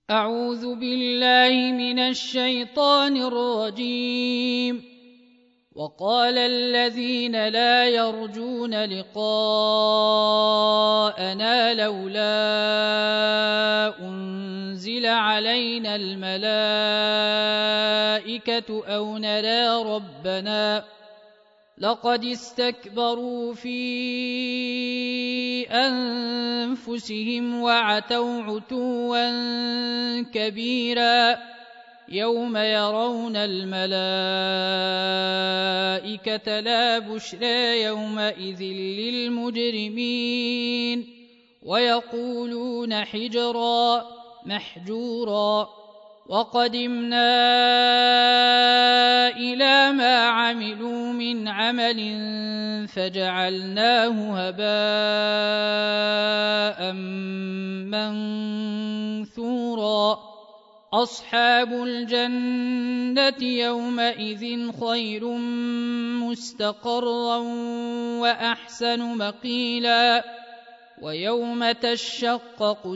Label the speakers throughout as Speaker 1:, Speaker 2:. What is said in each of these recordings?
Speaker 1: أعوذ بالله من الشيطان الرجيم. وقال الذين لا يرجون لقاءنا لولا أنزل علينا الملائكة أو نرى ربنا لقد استكبروا في أنفسهم وعتوا عتوا كبيرا يوم يرون الملائكة لا بشرى يومئذ للمجرمين ويقولون حجرا محجورا. وقدمنا إلى ما عملوا من عمل فجعلناه هباء منثورا. أصحاب الجنة يومئذ خير مستقرا وأحسن مقيلا. ويوم تشقق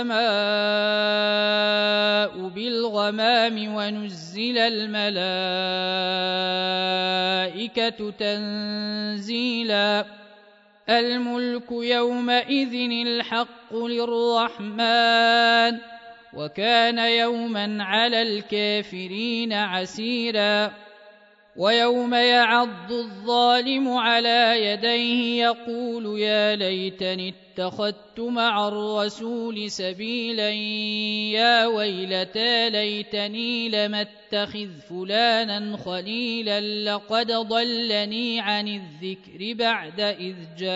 Speaker 1: السماء بالغمام ونزل الملائكة تنزيلا. الملك يومئذ الحق للرحمن وكان يوما على الكافرين عسيرا. ويوم يعض الظالم على يديه يقول يا ليتني اتخذت مع الرسول سبيلا يا ويلتى ليتني لم اتخذ فلانا خليلا لقد ضلني عن الذكر بعد إذ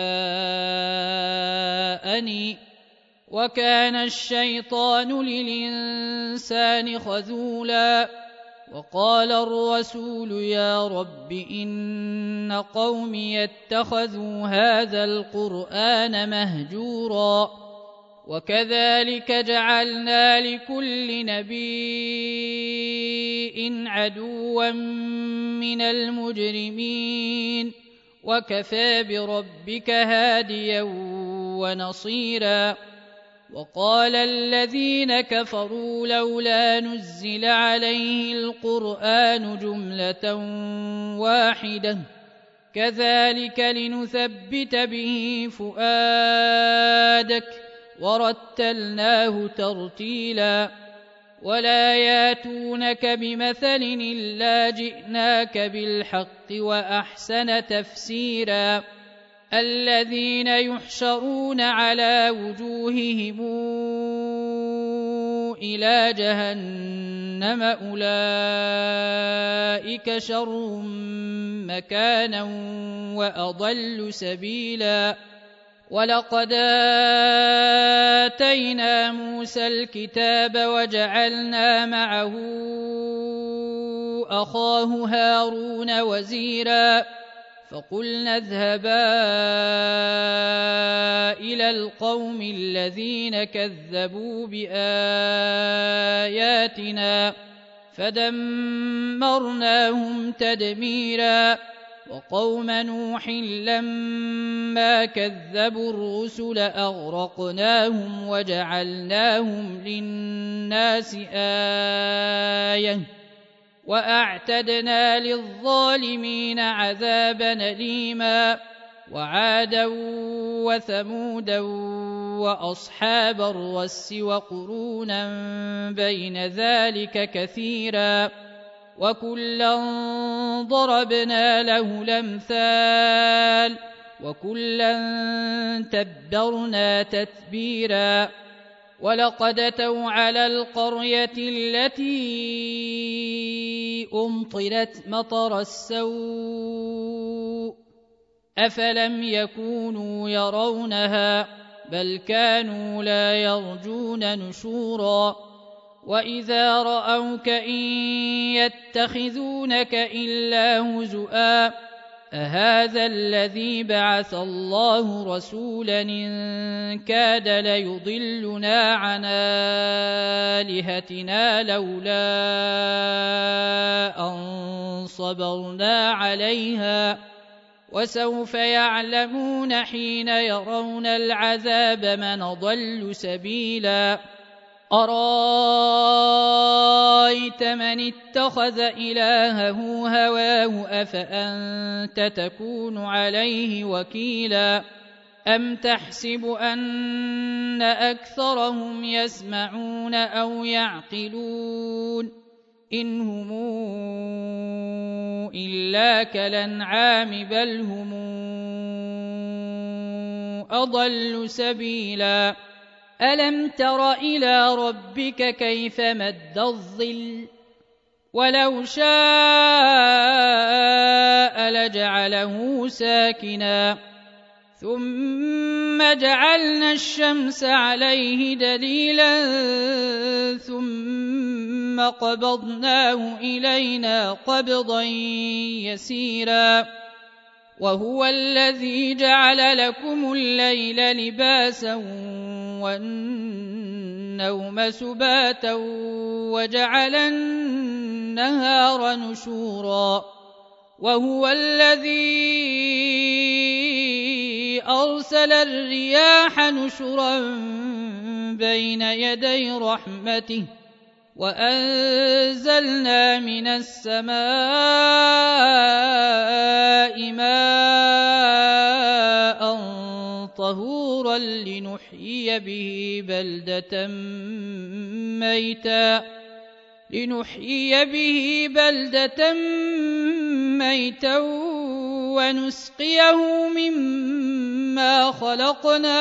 Speaker 1: جاءني وكان الشيطان للإنسان خذولا. وقال الرسول يا رب إن قومي اتخذوا هذا القرآن مهجورا. وكذلك جعلنا لكل نبي عدوا من المجرمين وكفى بربك هاديا ونصيرا. وقال الذين كفروا لولا نزل عليه القرآن جملة واحدة كذلك لنثبت به فؤادك ورتلناه ترتيلا. ولا ياتونك بمثل إلا جئناك بالحق وأحسن تفسيرا. الذين يحشرون على وجوههم إلى جهنم أولئك شر مكانا وأضل سبيلا. ولقد آتينا موسى الكتاب وجعلنا معه أخاه هارون وزيرا فقلنا اذهبا إلى القوم الذين كذبوا بآياتنا فدمرناهم تدميرا. وقوم نوح لما كذبوا الرسل أغرقناهم وجعلناهم للناس آية وأعتدنا للظالمين عذابا أليما. وعادا وثمودا وأصحاب الرس وقرونا بين ذلك كثيرا وكلا ضربنا له الأمثال وكلا تبرنا تتبيرا. ولقد أتوا على القرية التي أمطرت مطر السوء أفلم يكونوا يرونها بل كانوا لا يرجون نشورا. وإذا رأوك إن يتخذونك إلا هزؤا أهذا الذي بعث الله رسولا إن كاد ليضلنا عن آلهتنا لولا أن صبرنا عليها وسوف يعلمون حين يرون العذاب من ضل سبيلا. أرأيت من اتخذ إلهه هواه أفأنت تكون عليه وكيلا أم تحسب أن أكثرهم يسمعون أو يعقلون إن هم إلا كالأنعام بل هم أضل سبيلا ألم تر إلى ربك كيف مد الظل ولو شاء لجعله ساكنا ثم جعلنا الشمس عليه دليلا ثم قبضناه إلينا قبضا يسيرا وهو الذي جعل لكم الليل لباسا والنوم سباتا وجعل النهار نشورا وهو الذي أرسل الرياح نشرا بين يدي رحمته وأنزلنا من السماء ماء طهورا لنحيي به بلدة ميتا ونسقيه مما خلقنا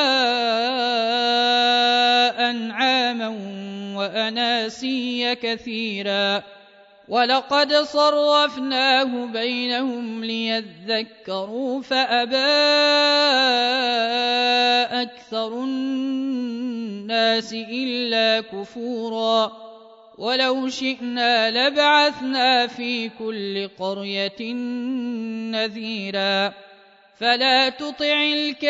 Speaker 1: أنعاما وأناسيا كثيرا ولقد صرفناه بينهم ليذكروا فأبى أكثر الناس إلا كفورا ولو شئنا لبعثنا في كل قرية نذيرا فلا تطع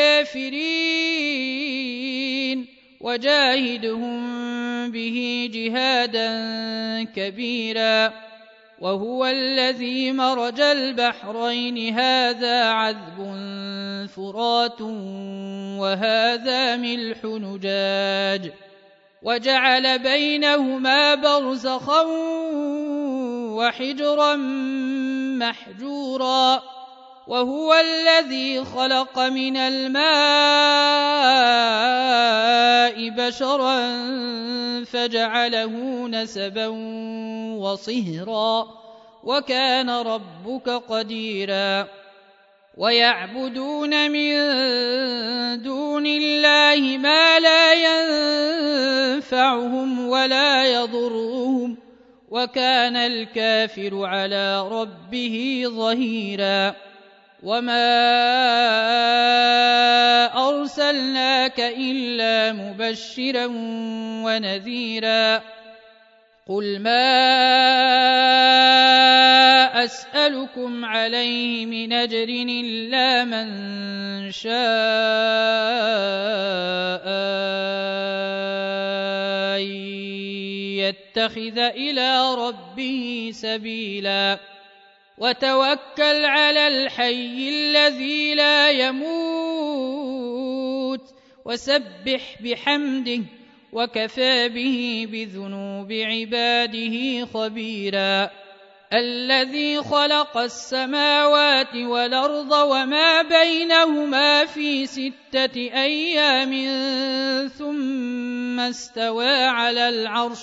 Speaker 1: الكافرين وجاهدهم به جهادا كبيرا وهو الذي مرج البحرين هذا عذب فرات وهذا ملح نجاج وجعل بينهما برزخا وحجرا محجورا وهو الذي خلق من الماء بشرا فجعله نسبا وصهرا وكان ربك قديرا ويعبدون من دون الله ما لا ينفعهم ولا يضرهم وكان الكافر على ربه ظهيرا وما أرسلناك إلا مبشرا ونذيرا قل ما أسألكم عليه من أجر إلا من شاء يتخذ إلى ربه سبيلا وتوكل على الحي الذي لا يموت وسبح بحمده وكفى به بذنوب عباده خبيرا الذي خلق السماوات والأرض وما بينهما في 6 أيام ثم استوى على العرش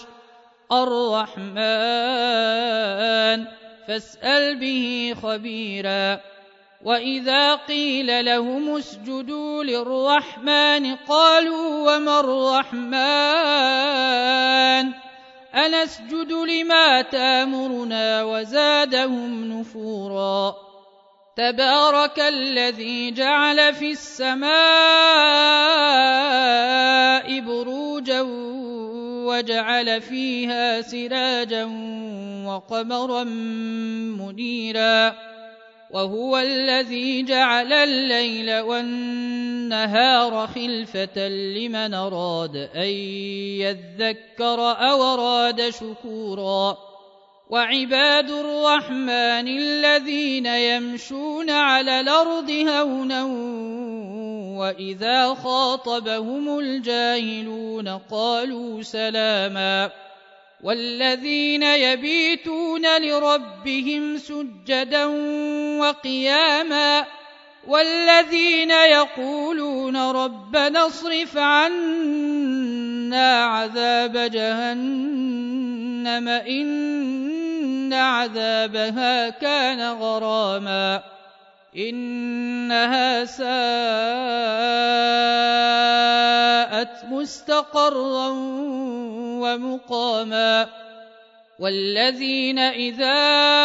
Speaker 1: الرحمن فاسأل به خبيرا وإذا قيل لهم اسجدوا للرحمن قالوا وما الرحمن أنسجد لما تامرنا وزادهم نفورا تبارك الذي جعل في السماء بروجا وجعل فيها سراجا وقمرا منيرا وهو الذي جعل الليل والنهار خلفة لمن أراد أن يذكر أو أراد شكورا وعباد الرحمن الذين يمشون على الأرض هونا وإذا خاطبهم الجاهلون قالوا سلاما والذين يبيتون لربهم سجدا وقياما والذين يقولون ربنا اصرف عنا عذاب جهنم إن عذابها كان غراما إنها ساءت مستقرا ومقاما والذين إذا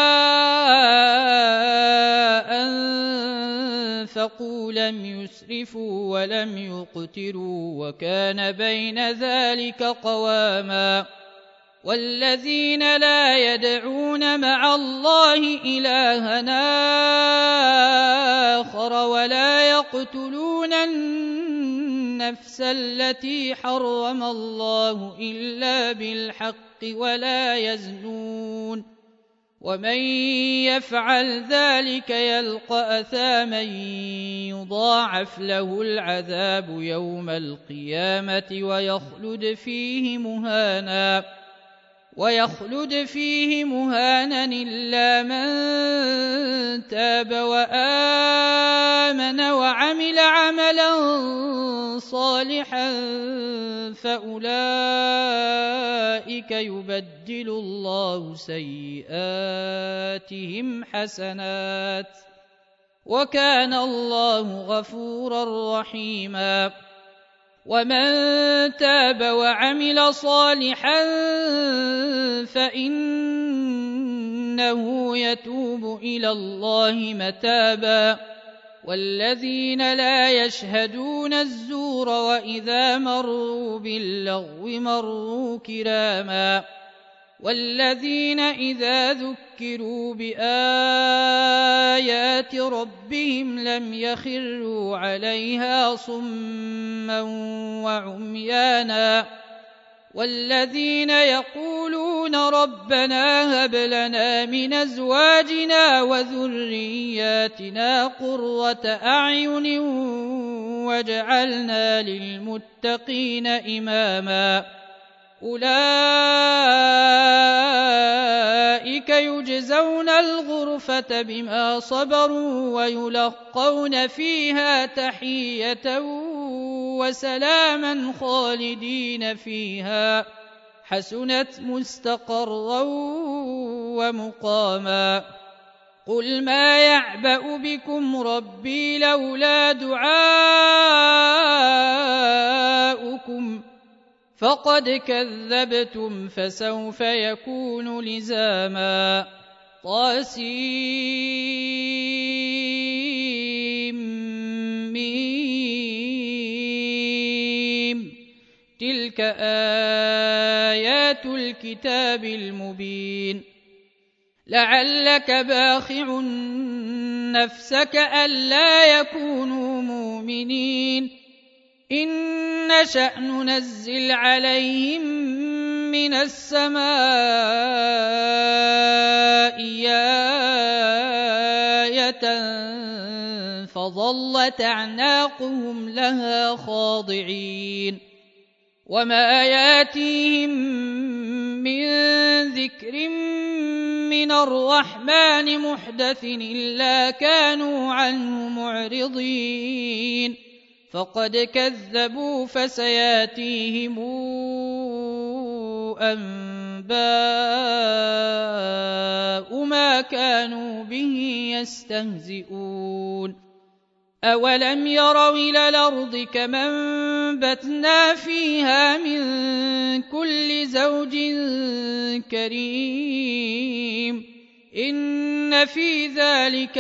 Speaker 1: أنفقوا لم يسرفوا ولم يقتروا وكان بين ذلك قواما والذين لا يدعون مع الله إلهًا آخر ولا يقتلون النفس التي حرم الله إلا بالحق ولا يزنون ومن يفعل ذلك يلقى أثاما يضاعف له العذاب يوم القيامة ويخلد فيه مهانا إلا من تاب وآمن وعمل عملا صالحا فأولئك يبدل الله سيئاتهم حسنات وكان الله غفورا رحيما ومن تاب وعمل صالحا فإنه يتوب إلى الله متابا والذين لا يشهدون الزور وإذا مروا باللغو مروا كراما والذين إذا ذكروا بآيات ربهم لم يخروا عليها صما وعميانا والذين يقولون ربنا هب لنا من أزواجنا وذرياتنا قرة أعين واجعلنا للمتقين إماما أولئك يجزون الغرفة بما صبروا ويلقون فيها تحية وسلاما خالدين فيها حسنت مستقرا ومقاما قل ما يعبأ بكم ربي لولا دعاؤكم فقد كذبتم فسوف يكون لزاما طاسيم تلك آيات الكتاب المبين لعلك باخع نفسك ألا يكونوا مؤمنين إن نشأ ننزل عليهم من السماء آية فظلت أعناقهم لها خاضعين وما ياتيهم من ذكر من الرحمن محدث إلا كانوا عنه معرضين فقد كذبوا فسياتيهم أنباء ما كانوا به يستهزئون أولم يروا إلى الأرض كما أنبتنا فيها من كل زوج كريم إن في ذلك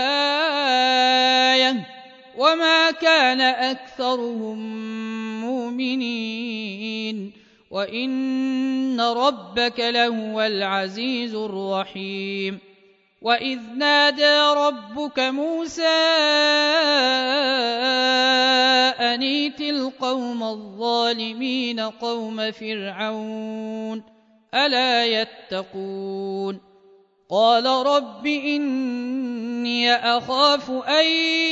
Speaker 1: لآية وما كان أكثرهم مؤمنين وإن ربك لهو العزيز الرحيم وإذ نادى ربك موسى أن ائت القوم الظالمين قوم فرعون ألا يتقون قال رب إني أخاف أن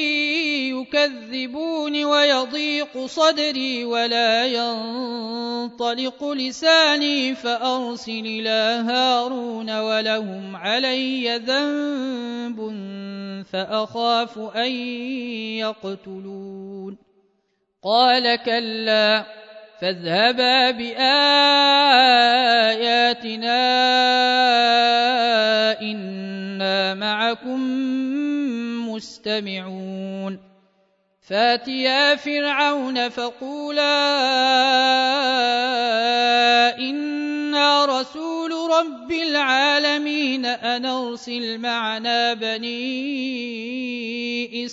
Speaker 1: يكذبون ويضيق صدري ولا ينطلق لساني فأرسل إلى هارون ولهم علي ذنب فأخاف أن يقتلون قال كلا فاذهبا بآياتنا إنا معكم مستمعون فاتيا فرعون فقولا إنا رسول رب العالمين أن أرسل معنا بني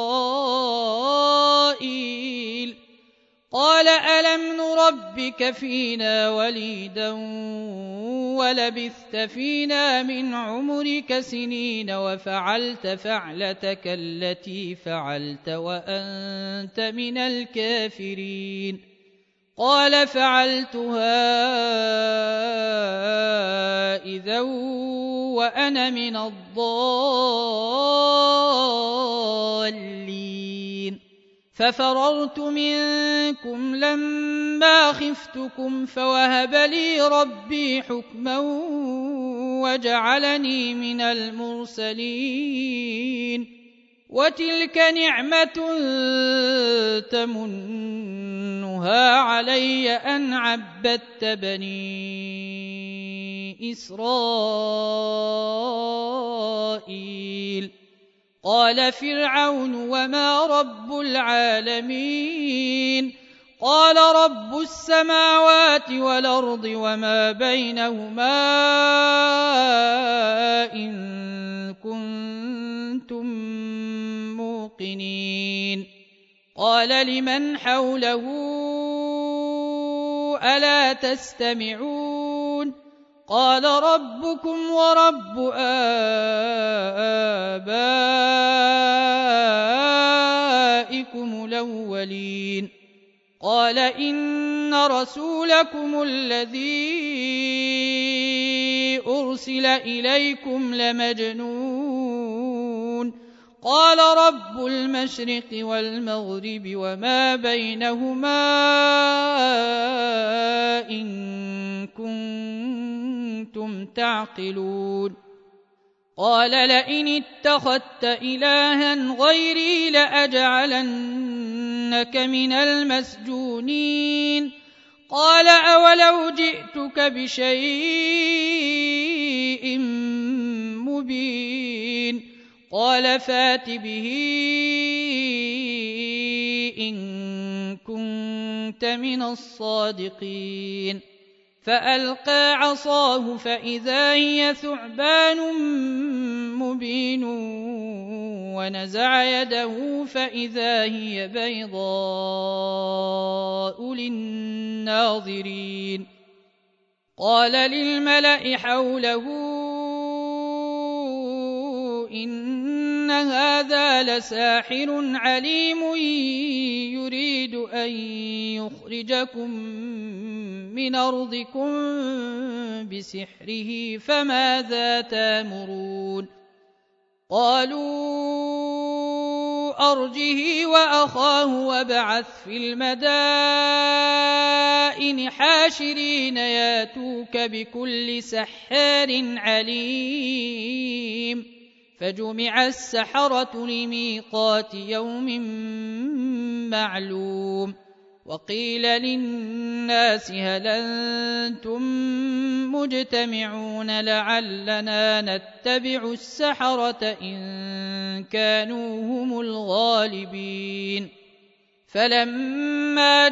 Speaker 1: إسرائيل قال ألم نربك فينا وليدا ولبثت فينا من عمرك سنين وفعلت فعلتك التي فعلت وأنت من الكافرين قال فعلتها إذا وأنا من الضالين ففررت منكم لما خفتكم فوهب لي ربي حكما وجعلني من المرسلين وتلك نعمة تمنها علي أن عبدت بني إسرائيل قال فرعون وما رب العالمين قال رب السماوات والأرض وما بينهما إن كنتم موقنين قال لمن حوله ألا تستمعون قال ربكم ورب آبائكم الأولين قال إن رسولكم الذي أرسل إليكم لمجنون قال رب المشرق والمغرب وما بينهما إن كنتم تعقلون قال لئن اتخذت إلها غيري لأجعلنك من المسجونين قال أولو جئتك بشيء مبين قال فات به إن كنت من الصادقين فألقى عصاه فإذا هي ثعبان مبين ونزع يده فإذا هي بيضاء للناظرين قال للملأ حوله إن هذا لساحر عليم يريد أن يخرجكم من أرضكم بسحره فماذا تأمرون قالوا أرجه وأخاه وابعث في المدائن حاشرين ياتوك بكل سحار عليم فجمع السحرة لميقات يوم معلوم وقيل للناس هل أنتم مجتمعون لعلنا نتبع السحرة إن كانوا هم الغالبين فلما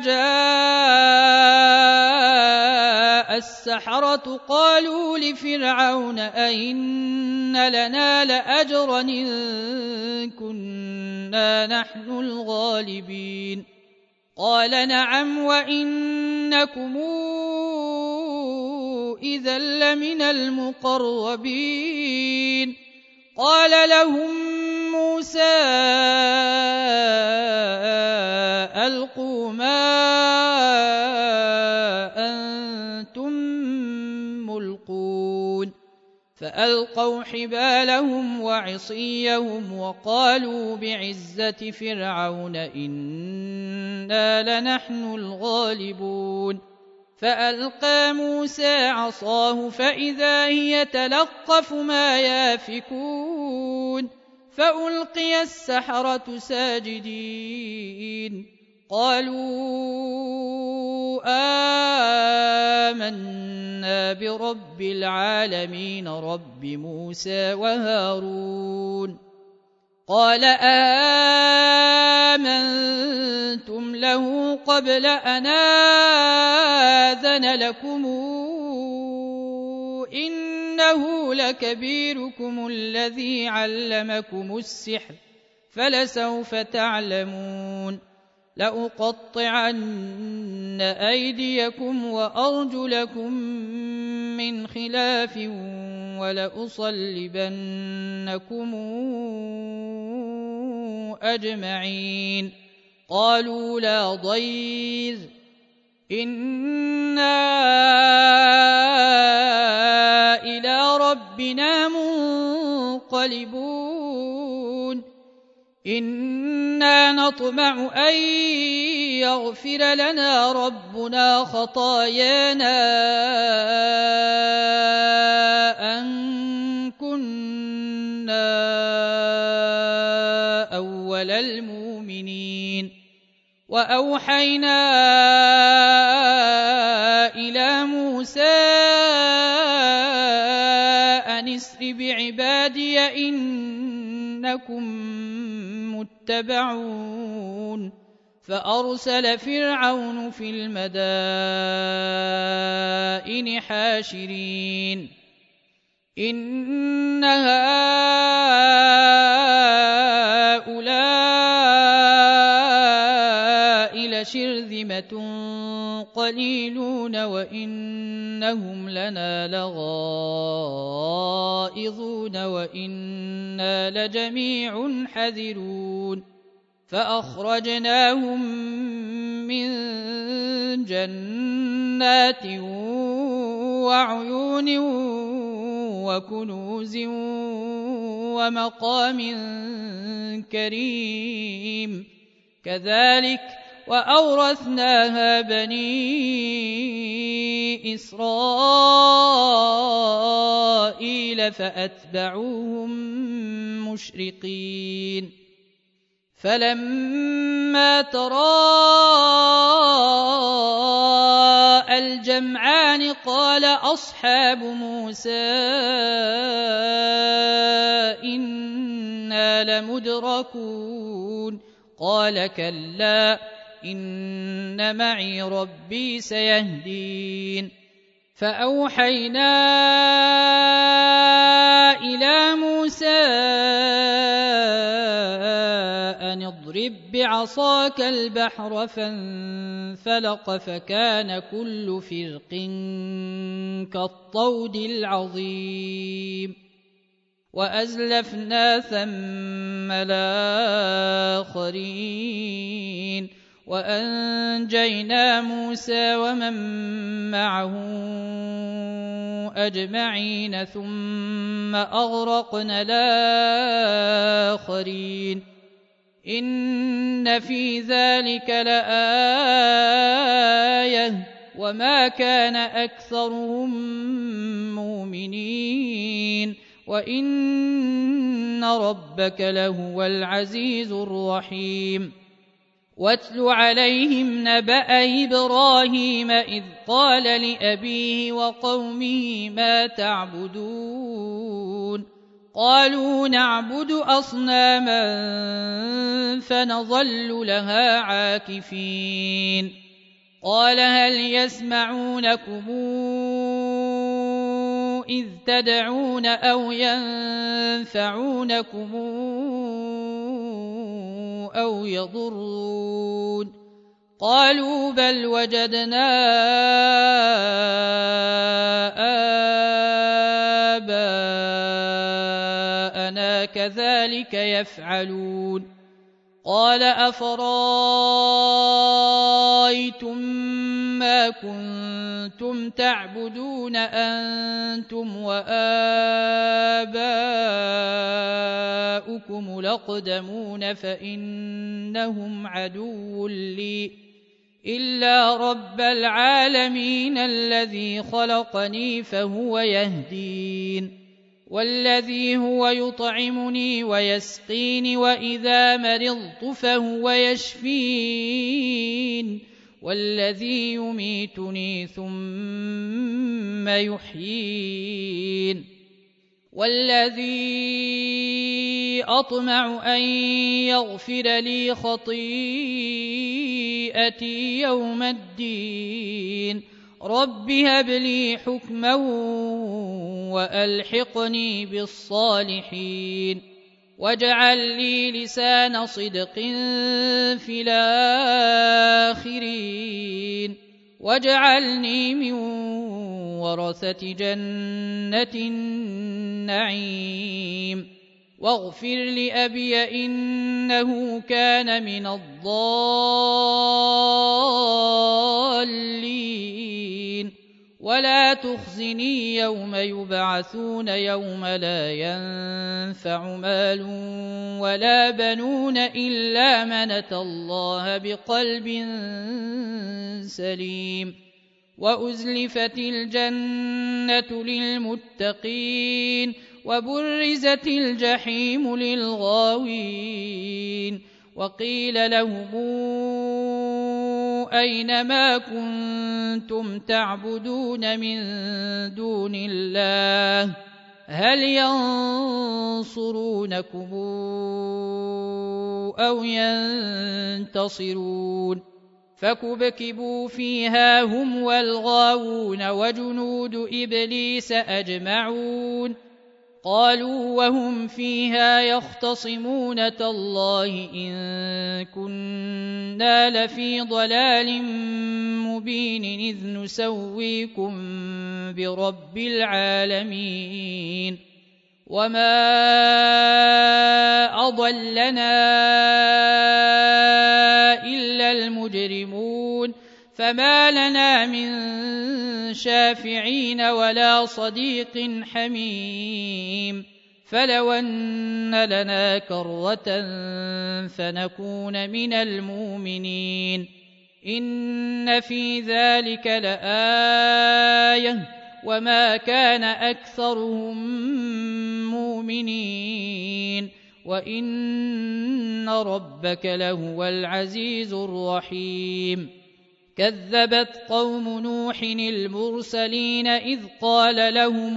Speaker 1: جاء السحرة قالوا لفرعون أئن لنا لأجرا إن كنا نحن الغالبين قال نعم وإنكم إذا لمن المقربين قال لهم موسى ألقوا ما أنتم ملقون فألقوا حبالهم وعصيهم وقالوا بعزة فرعون إنا لنحن الغالبون فألقى موسى عصاه فإذا هي تلقف ما يافكون فألقي السحرة ساجدين قالوا آمنا برب العالمين رب موسى وهارون قال آمنتم له قبل أن آذن لكم إنه لكبيركم الذي علمكم السحر فلسوف تعلمون لأقطعن أيديكم وأرجلكم من خلاف ولأصلبنكم أجمعين قالوا لا ضير إنا إلى ربنا منقلبون إنا نطمع أن يغفر لنا ربنا خطايانا أن كنا أول المؤمنين وأوحينا إلى موسى أن اسر بعبادي إنكم متبعون فأرسل فرعون في المدائن حاشرين إن هؤلاء لشرذمة قليلون وإنهم لنا لغائظون وإنا لجميع حذرون فأخرجناهم من جنات وعيون وكنوز ومقام كريم كذلك وأورثناها بني إسرائيل فأتبعوهم مشرقين فلما تراءى الجمعان قال أصحاب موسى إنا لمدركون قال كلا إن معي ربي سيهدين فأوحينا إلى موسى أن اضرب بعصاك البحر فانفلق فكان كل فرق كالطود العظيم وأزلفنا ثم الآخرين وأنجينا موسى ومن معه أجمعين ثم أغرقنا الآخرين إن في ذلك لآية وما كان أكثرهم مؤمنين وإن ربك لهو العزيز الرحيم واتل عليهم نبأ إبراهيم إذ قال لأبيه وقومه ما تعبدون قالوا نعبد أصناما فنظل لها عاكفين قال هل يسمعونكم إذ تدعون أو ينفعونكم أو يضرون قالوا بل وجدنا آباءنا كذلك يفعلون قال أفرأيتم ما كنتم تعبدون أنتم وآباؤكم الأقدمون فإنهم عدو لي إلا رب العالمين الذي خلقني فهو يهدين والذي هو يطعمني ويسقين وإذا مرضت فهو يشفين والذي يميتني ثم يحيين والذي أطمع أن يغفر لي خطيئتي يوم الدين رب هب لي حكما وألحقني بالصالحين واجعل لي لسان صدق في الآخرين واجعلني من ورثة جنة النعيم واغفر لأبي إنه كان من الضالين ولا تخزني يوم يبعثون يوم لا ينفع مال ولا بنون إلا من أتى الله بقلب سليم وأزلفت الجنة للمتقين وبرزت الجحيم للغاوين وقيل لهم أين ما كنتم تعبدون من دون الله هل ينصرونكم أو ينتصرون فكبكبوا فيها هم والغاوون وجنود إبليس أجمعون قالوا وهم فيها يختصمون تالله إن كنا لفي ضلال مبين إذ نسويكم برب العالمين وما أضلنا إلا المجرمون فما لنا من شافعين ولا صديق حميم فلو أن لنا كرة فنكون من المؤمنين إن في ذلك لآية وما كان أكثرهم مؤمنين وإن ربك لهو العزيز الرحيم كذبت قوم نوح المرسلين إذ قال لهم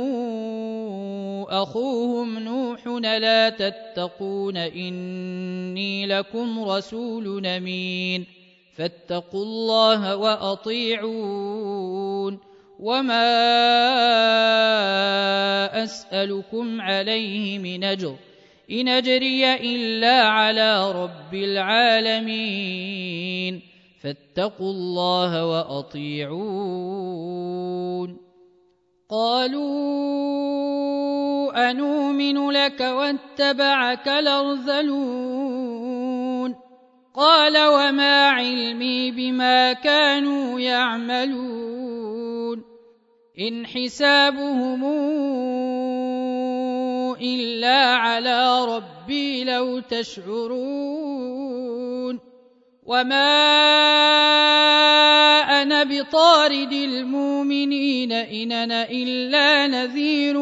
Speaker 1: أخوهم نوح لا تتقون إني لكم رسول أمين فاتقوا الله وأطيعون وما أسألكم عليه من أجر إن أجري إلا على رب العالمين فاتقوا الله وأطيعون قالوا أنؤمن لك واتبعك الأرذلون قال وما علمي بما كانوا يعملون إن حسابهم إلا على ربي لو تشعرون وما أنا بطارد المؤمنين إن أنا إلا نذير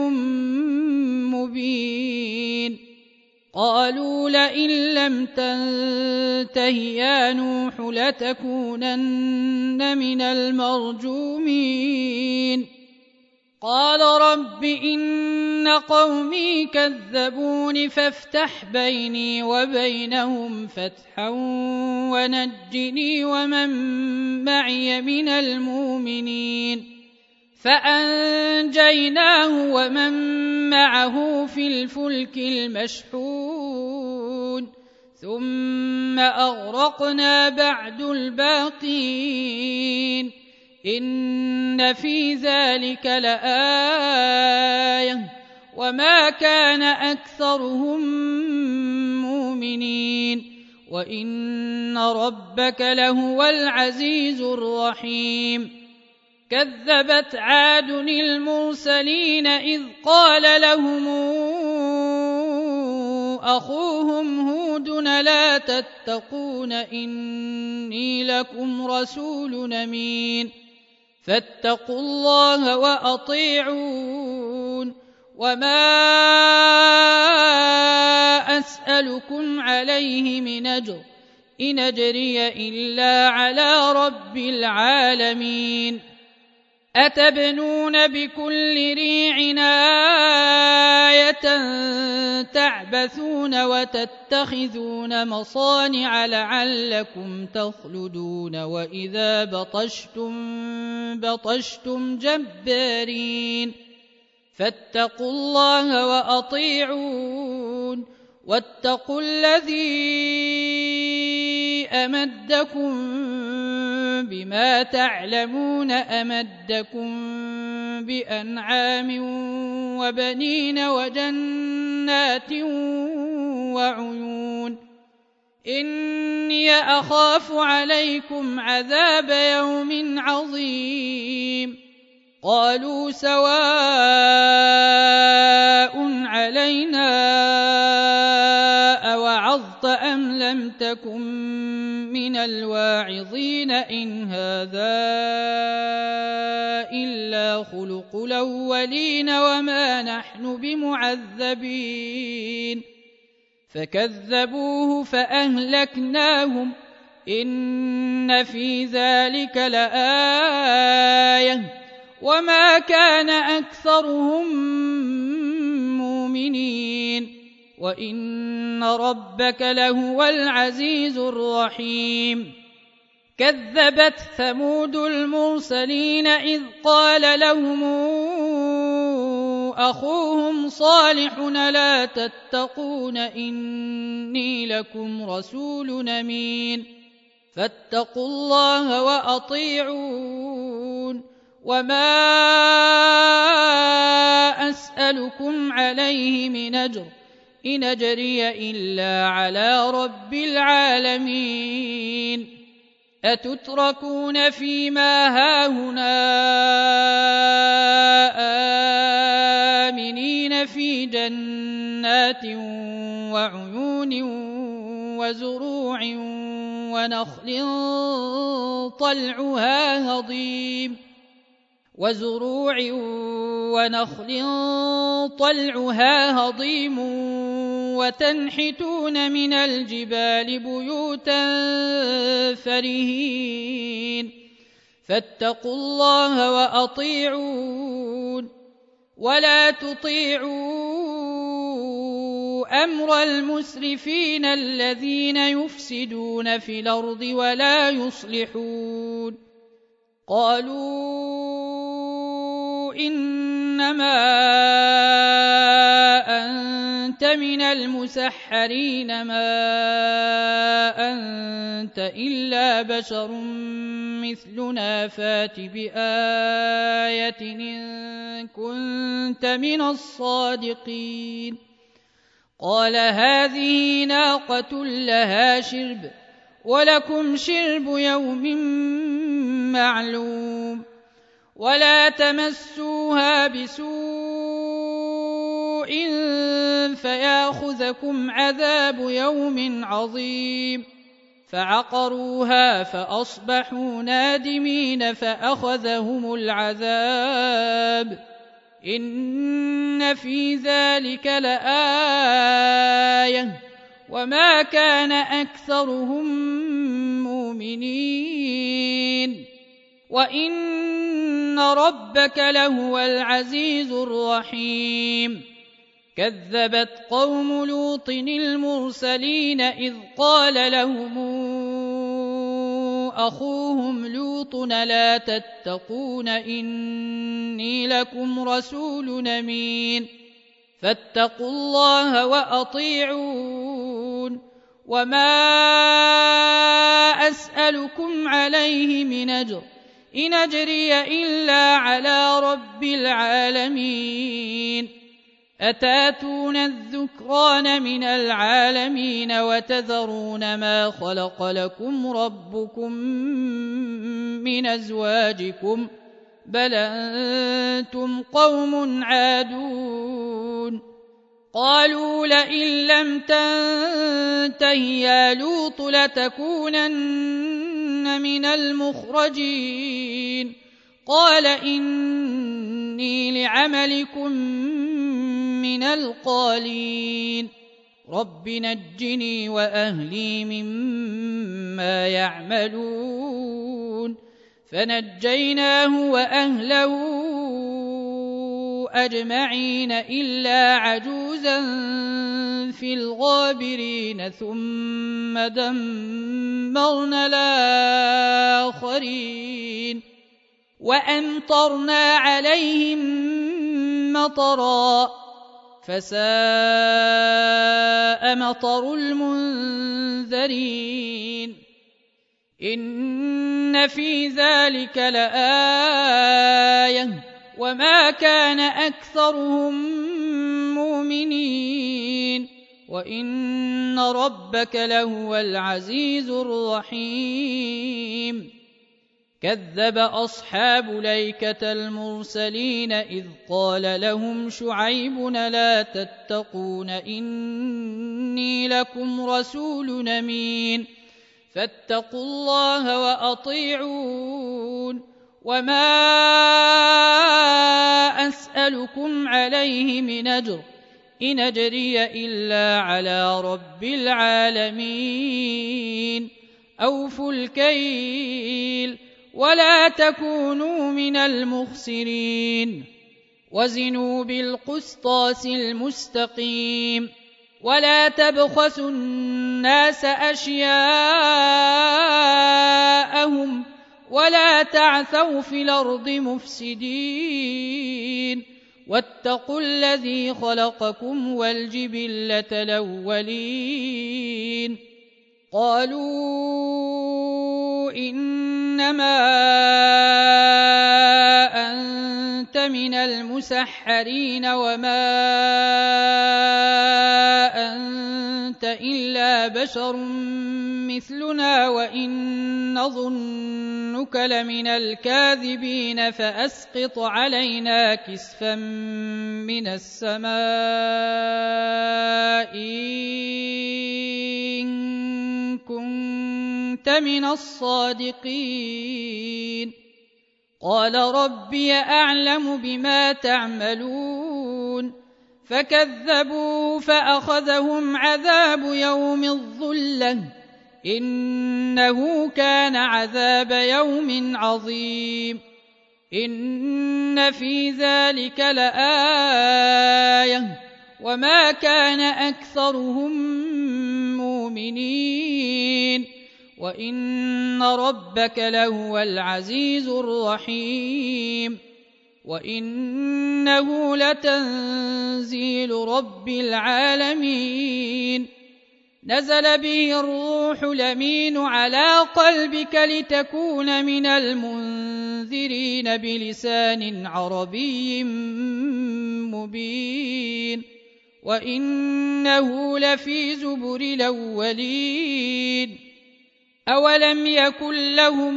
Speaker 1: مبين قالوا لئن لم تنته يا نوح لتكونن من المرجومين قال رب إن قومي كذبون فافتح بيني وبينهم فتحا ونجني ومن معي من المؤمنين فأنجيناه ومن معه في الفلك المشحون ثم أغرقنا بعد الباقين إن في ذلك لآية وما كان أكثرهم مؤمنين وإن ربك لهو العزيز الرحيم كذبت عاد المرسلين إذ قال لهم أخوهم هود لا تتقون إني لكم رسول أمين فاتقوا الله وأطيعون وما أسألكم عليه من أجر إن أجري إلا على رب العالمين أتبنون بكل ريع آية تعبثون وتتخذون مصانع لعلكم تخلدون وإذا بطشتم جبارين فاتقوا الله وأطيعون واتقوا الذي أمدكم بما تعلمون أمدكم بأنعام وبنين وجنات وعيون إني أخاف عليكم عذاب يوم عظيم قالوا سواء علينا أوعظت أم لم تكن من الواعظين إن هذا إلا خلق الأولين وما نحن بمعذبين فكذبوه فأهلكناهم إن في ذلك لآية وما كان أكثرهم مؤمنين وإن ربك لهو العزيز الرحيم كذبت ثمود المرسلين إذ قال لهم أخوهم صالح لا تتقون إني لكم رسول أمين فاتقوا الله وأطيعون وما أسألكم عليه من أجر إن أجري إلا على رب العالمين أتتركون فيما هاهنا آمنين في جنات وعيون وزروع ونخل طلعها هضيم وتنحتون من الجبال بيوتا فرهين فاتقوا الله وأطيعون ولا تطيعوا أمر المسرفين الذين يفسدون في الأرض ولا يصلحون قالوا إنما أنت من المسحرين ما أنت إلا بشر مثلنا فات بآية إن كنت من الصادقين قال هذه ناقة لها شرب ولكم شرب يوم معلوم ولا تمسوها بسوء فياخذكم عذاب يوم عظيم فعقروها فأصبحوا نادمين فأخذهم العذاب إن في ذلك لآية وما كان أكثرهم مؤمنين وإن ربك لهو العزيز الرحيم كذبت قوم لوط المرسلين إذ قال لهم أخوهم لوط لا تتقون إني لكم رسول أمين فاتقوا الله وأطيعون وما أسألكم عليه من أجر إن أجري إلا على رب العالمين أتاتون الذكران من العالمين وتذرون ما خلق لكم ربكم من أزواجكم بل أنتم قوم عادون قالوا لئن لم تنته يا لوط لتكونن من المخرجين قال إني لعملكم من القالين رب نجني وأهلي مما يعملون فنجيناه وأهله أجمعين إلا عجوزا في الغابرين ثم دمرنا الآخرين وأمطرنا عليهم مطرا فساء مطر المنذرين إن في ذلك لآية وما كان أكثرهم مؤمنين وإن ربك لهو العزيز الرحيم كذب أصحاب الأيكة المرسلين إذ قال لهم شعيب لا تتقون إني لكم رسول أمين فاتقوا الله وأطيعون وما أسألكم عليه من أجر إن أجري إلا على رب العالمين أوفوا الكيل ولا تكونوا من المخسرين وزنوا بالقسطاس المستقيم ولا تبخسوا الناس أشياءهم ولا تعثوا في الأرض مفسدين واتقوا الذي خلقكم والجبلة الأولين قالوا إنما أنت من المسحرين وما أنت إلا بشر مثلنا وإن نظنك لمن الكاذبين فأسقط علينا كسفا من السماء إن كنت من الصادقين قال ربي أعلم بما تعملون فكذبوه فأخذهم عذاب يوم الظلة إنه كان عذاب يوم عظيم إن في ذلك لآية وما كان أكثرهم مؤمنين وإن ربك لهو العزيز الرحيم وإنه لتنزيل رب العالمين نزل به الروح الأمين على قلبك لتكون من المنذرين بلسان عربي مبين وإنه لفي زبر الأولين أولم يكن لهم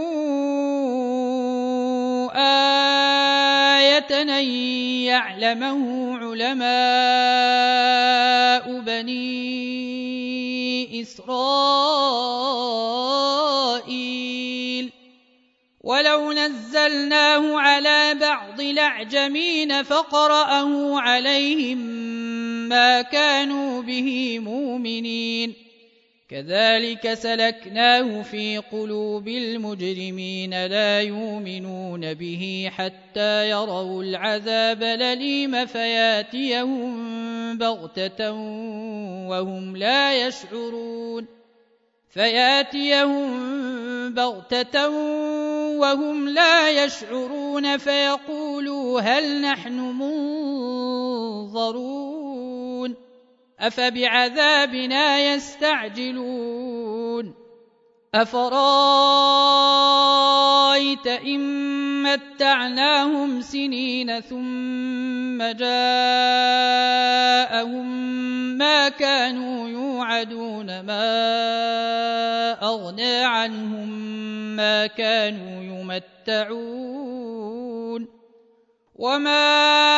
Speaker 1: آية أن يعلمه علماء بني إسرائيل ولو نزلناه على بعض الأعجمين فقرأه عليهم ما كانوا به مؤمنين كذلك سلكناه في قلوب المجرمين لا يؤمنون به حتى يروا العذاب الأليم فياتيهم بغتة وهم لا يشعرون فيقولوا هل نحن منظرون أفبعذابنا يستعجلون أفرأيت إن متعناهم سنين ثم جاءهم ما كانوا يوعدون ما أغنى عنهم ما كانوا يمتعون وما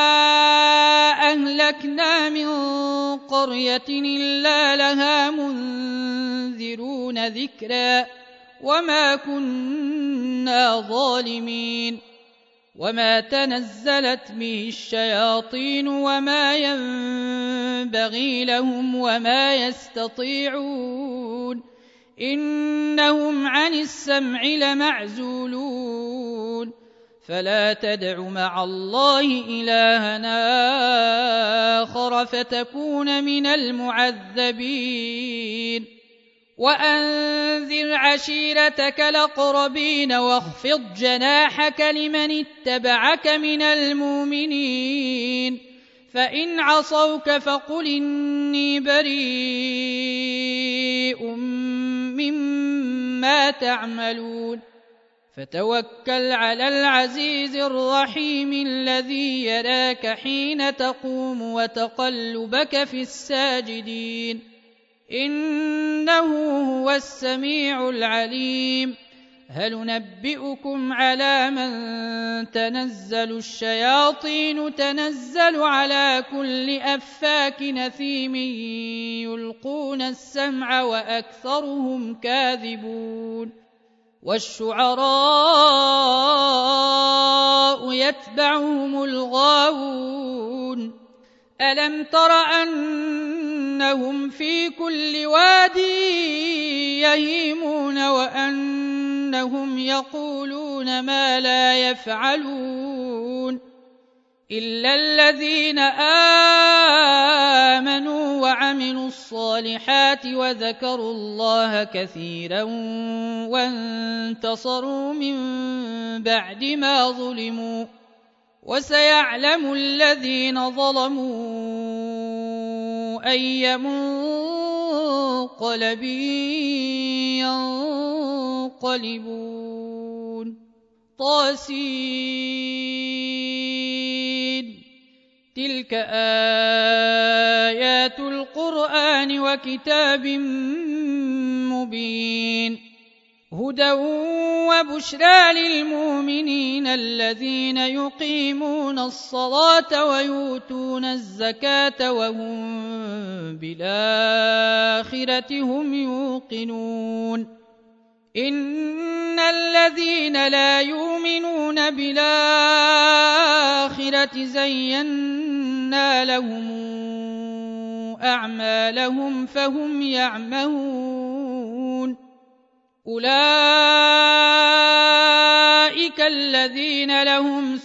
Speaker 1: أهلكنا من قرية إلا لها منذرون ذكرا وما كنا ظالمين وما تنزلت به الشياطين وما ينبغي لهم وما يستطيعون إنهم عن السمع لمعزولون فلا تدع مع الله إلهنا آخر فتكون من المعذبين وأنذر عشيرتك الأقربين واخفض جناحك لمن اتبعك من المؤمنين فإن عصوك فقل إني بريء مما تعملون فتوكل على العزيز الرحيم الذي يراك حين تقوم وتقلبك في الساجدين إنه هو السميع العليم هل ننبئكم على من تنزل الشياطين تنزل على كل أفاك نثيم يلقون السمع وأكثرهم كاذبون والشعراء يتبعهم الغاوون ألم تر أنهم في كل واد يهيمون وأنهم يقولون ما لا يفعلون إلا الذين آمنوا وعملوا الصالحات وذكروا الله كثيرا وانتصروا من بعد ما ظلموا وسيعلم الذين ظلموا أي منقلب ينقلبون طاسين تلك آيات القرآن وكتاب مبين هدى وبشرى للمؤمنين الذين يقيمون الصلاة ويؤتون الزكاة وهم بالآخرة هم يوقنون إن الذين لا يؤمنون بالآخرة زينا لهم أعمالهم فهم يعمهون أولئك الذين لهم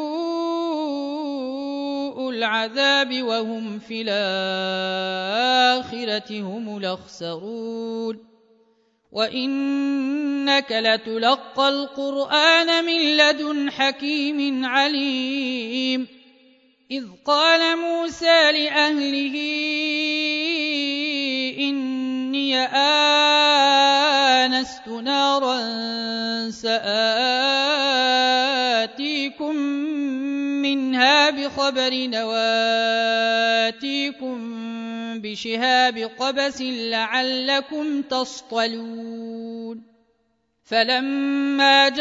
Speaker 1: سوء العذاب وهم في الآخرة هم الأخسرون وإنك لتلقى القرآن من لدن حكيم عليم إذ قال موسى لأهله إني آنست نارا سآتيكم منها بخبر وآتيكم بشهاب قبس لعلكم تصطلون فلما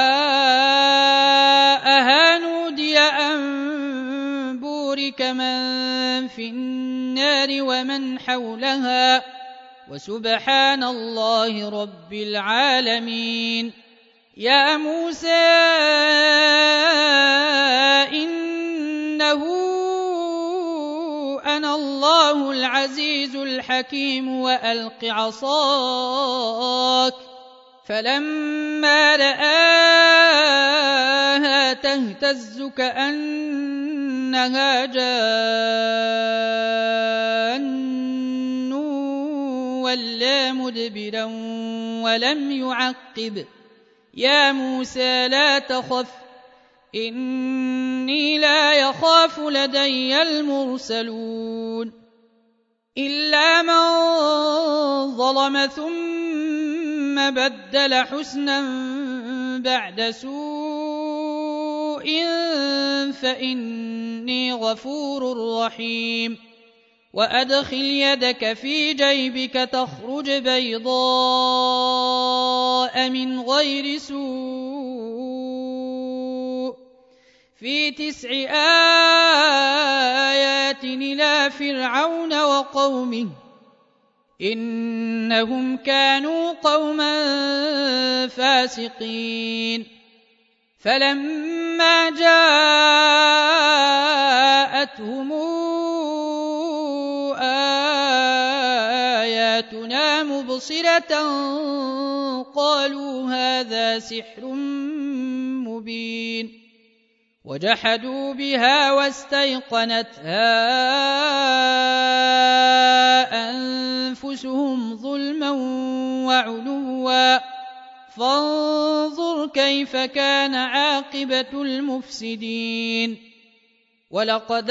Speaker 1: جاءها نودي أن بورك من في النار ومن حولها وسبحان الله رب العالمين يا موسى إنه أنا الله العزيز الحكيم وألق عصاك فلما رآها تهتز كأنها جان ولا مدبرا ولم يعقب يا موسى لا تخف إني لا يخاف لدي المرسلون إلا من ظلم ثم بدل حسنا بعد سوء سوء فإني غفور رحيم وأدخل يدك في جيبك تخرج بيضاء من غير سوء في 9 آيات إلى فرعون وقومه إنهم كانوا قوما فاسقين فلما جاءتهم آياتنا مبصرة قالوا هذا سحر مبين وجحدوا بها واستيقنتها أنفسهم ظلما وعلوا فانظر كيف كان عاقبة المفسدين ولقد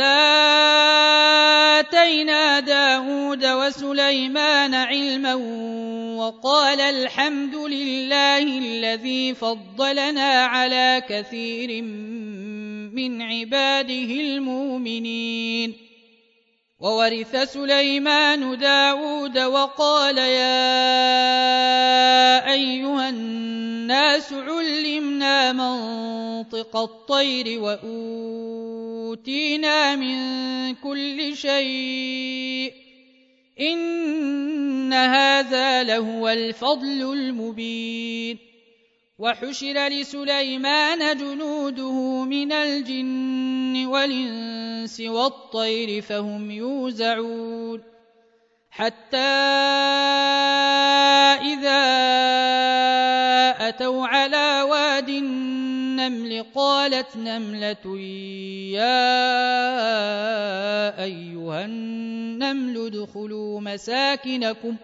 Speaker 1: آتينا داود وسليمان علما وقال الحمد لله الذي فضلنا على كثير من عباده المؤمنين وورث سليمان داود وقال يا أيها الناس علمنا منطق الطير وأوتينا من كل شيء إن هذا لهو الفضل المبين وحشر لسليمان جنوده من الجن والإنس والطير فهم يوزعون حتى إذا أتوا على واد النمل قالت نملة يا أيها النمل ادخلوا مساكنكم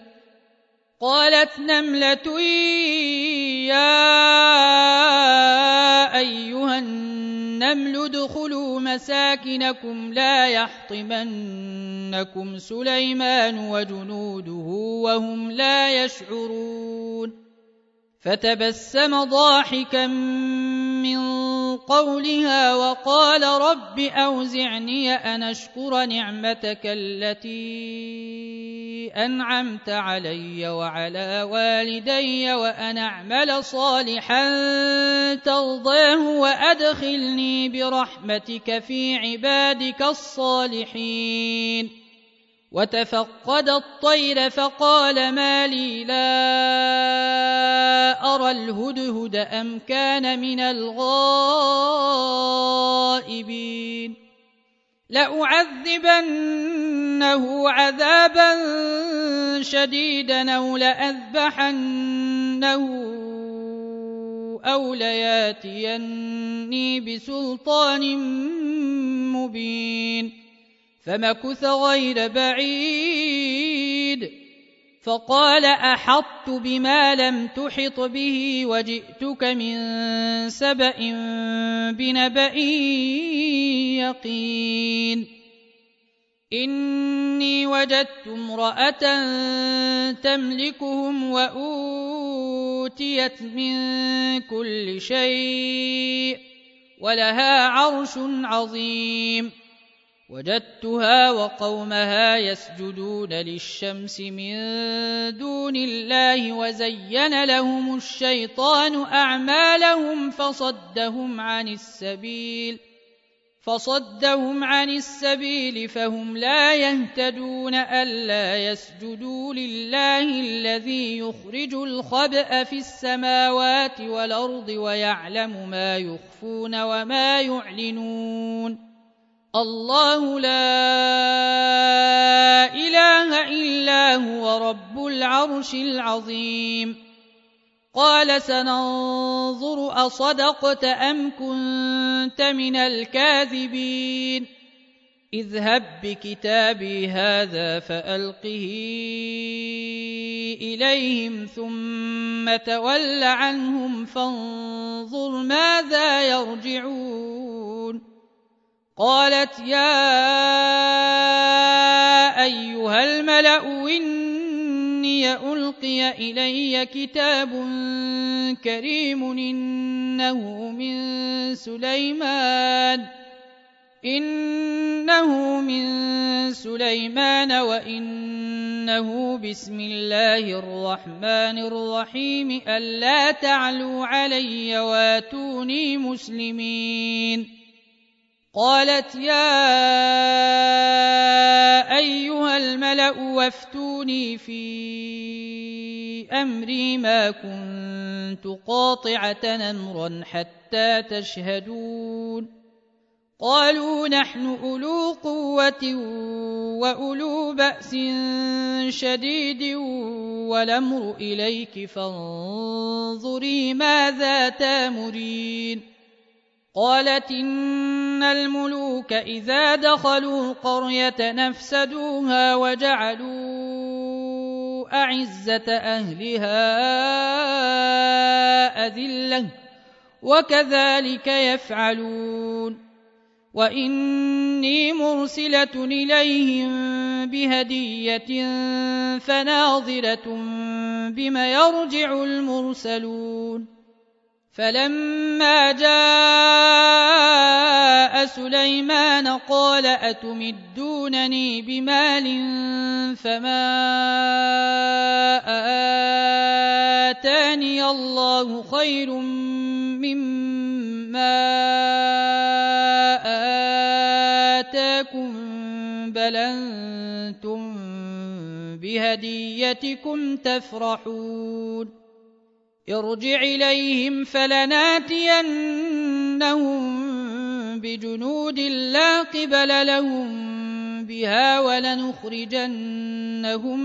Speaker 1: لا يحطمنكم سليمان وجنوده وهم لا يشعرون فتبسم ضاحكا من قولها وقال رب أوزعني أن أشكر نعمتك التي أنعمت علي وعلى والدي وأن أعمل صالحا ترضاه وأدخلني برحمتك في عبادك الصالحين وتفقد الطير فقال ما لي لا أرى الهدهد أم كان من الغائبين لأعذبنه عذابا شديدا أو لأذبحنه أو لياتيني بسلطان مبين فمكث غير بعيد فقال أحطت بما لم تحط به وجئتك من سبأ بنبأ يقين إني وجدت امرأة تملكهم وأوتيت من كل شيء ولها عرش عظيم وجدتها وقومها يسجدون للشمس من دون الله وزين لهم الشيطان أعمالهم فصدهم عن السبيل فهم لا يهتدون ألا يسجدوا لله الذي يخرج الخبأ في السماوات والأرض ويعلم ما يخفون وما يعلنون الله لا إله إلا هو رب العرش العظيم قال سننظر أصدقت أم كنت من الكاذبين اذهب بكتابي هذا فألقه إليهم ثم تول عنهم فانظر ماذا يرجعون قالت يا أيها الملأ إني ألقي إلي كتاب كريم إنه من سليمان وإنه بسم الله الرحمن الرحيم ألا تعلوا علي واتوني مسلمين. قالت يا أيها الملأ وافتوني في أمري ما كنت قاطعة أمرا حتى تشهدون. قالوا نحن أولو قوة وأولو بأس شديد والأمر إليك فانظري ماذا تأمرين. قالت إن الملوك إذا دخلوا قرية نفسدوها وجعلوا أعزة أهلها أذلة وكذلك يفعلون. وإني مرسلة إليهم بهدية فناظرة بما يرجع المرسلون. فلما جاء سليمان قال أتمدونني بمال فما آتاني الله خير مما آتاكم بل أنتم بهديتكم تفرحون. ارجع إليهم فلناتينهم بجنود لا قبل لهم بها ولنخرجنهم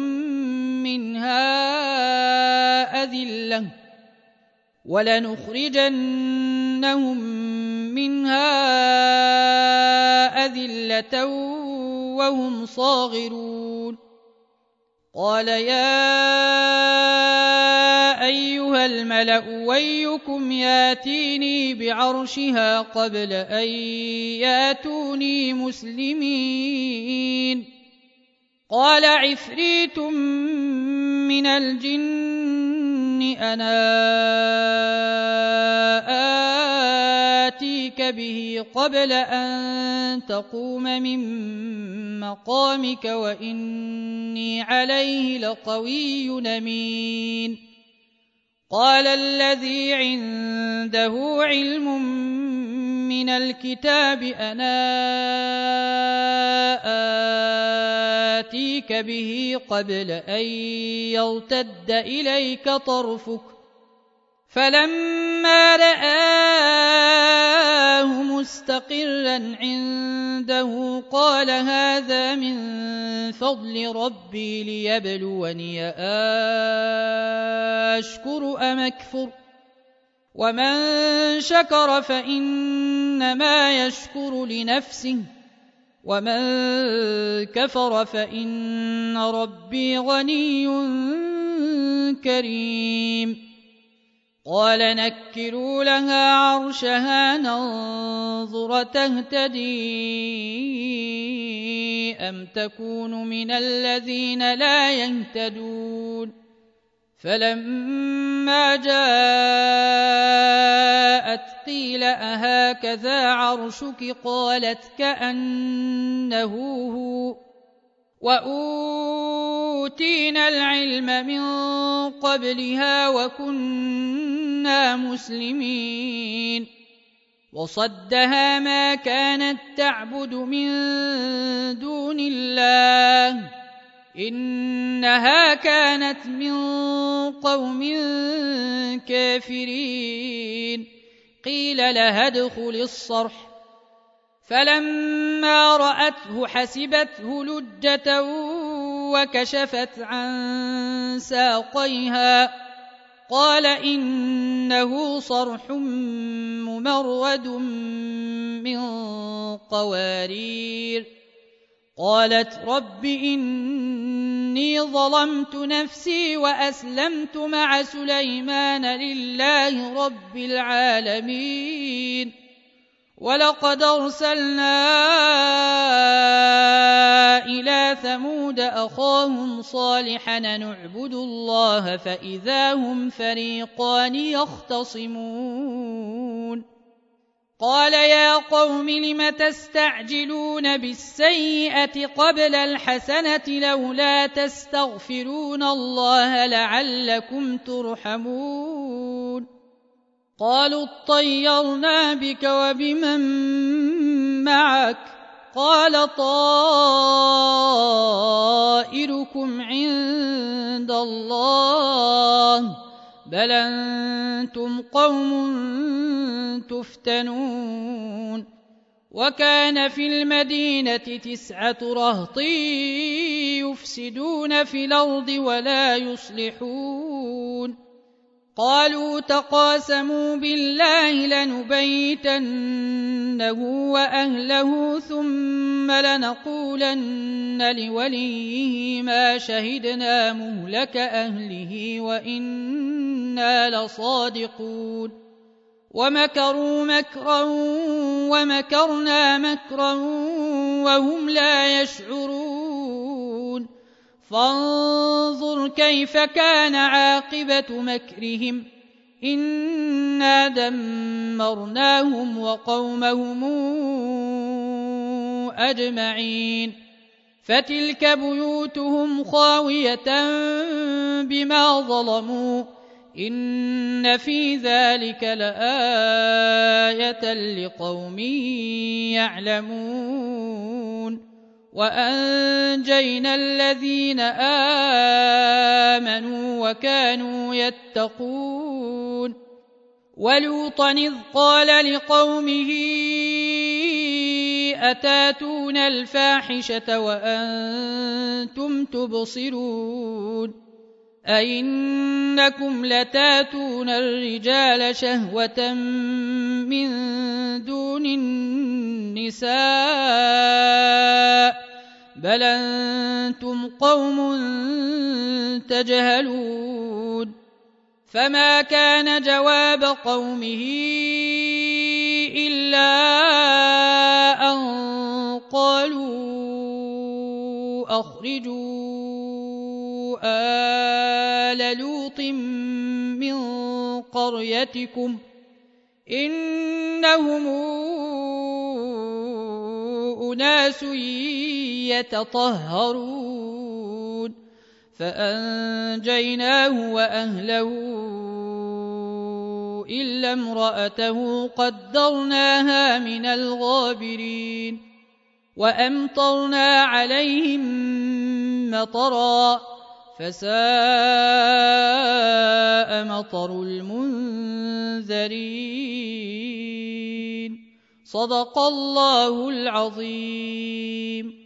Speaker 1: منها أذلة وهم صاغرون. قال يا أيها الملأ ويكم ياتيني بعرشها قبل أن ياتوني مسلمين. قال عفريت من الجن أنا آتيك به قبل أن تقوم من مقامك وإني عليه لقوي أمين. قال الذي عنده علم من الكتاب أنا آتيك به قبل أن يرتد إليك طرفك. فلما رآه مستقرا عنده قال هذا من فضل ربي ليبلوني أشكر أم أكفر. ومن شكر فإنما يشكر لنفسه ومن كفر فإن ربي غني كريم. قال نكروا لها عرشها ننظر تهتدي أم تكون من الذين لا يهتدون. فلما جاءت قيل أهكذا عرشك قالت كأنه هو وأوتينا العلم من قبلها وكنا مسلمين. وصدها ما كانت تعبد من دون الله إنها كانت من قوم كافرين. قيل لها ادخل الصرح فلما رأته حسبته لجة وكشفت عن ساقيها قال إنه صرح ممرد من قوارير. قالت رب إني ظلمت نفسي وأسلمت مع سليمان لله رب العالمين. ولقد أرسلنا إلى ثمود أخاهم صالحا نعبد الله فإذا هم فريقان يختصمون. قال يا قوم لم تستعجلون بالسيئة قبل الحسنة لولا تستغفرون الله لعلكم ترحمون قالوا اطيرنا بك وبمن معك قال طائركم عند الله بل أنتم قوم تفتنون وكان في المدينة 9 رهط يفسدون في الأرض ولا يصلحون قالوا تقاسموا بالله لنبيتنه وأهله ثم لنقولن لوليه ما شهدنا مهلك أهله وإنا لصادقون ومكروا مكرا ومكرنا مكرا وهم لا يشعرون فانظر كيف كان عاقبة مكرهم إنا دمرناهم وقومهم أجمعين فتلك بيوتهم خاوية بما ظلموا إن في ذلك لآية لقوم يعلمون وأنجينا الذين آمنوا وكانوا يتقون ولوطا إذ قال لقومه أتاتون الفاحشة وأنتم تبصرون أئنكم لتاتون الرجال شهوة من دون النساء بل أنتم قوم تجهلون فما كان جواب قومه إلا أن قالوا أخرجوا آل لوط من قريتكم إنهم أناس يتطهرون فأنجيناه وأهله إلا امرأته قدرناها من الغابرين وأمطرنا عليهم مطرا فساء مطر المنذرين صدق الله العظيم.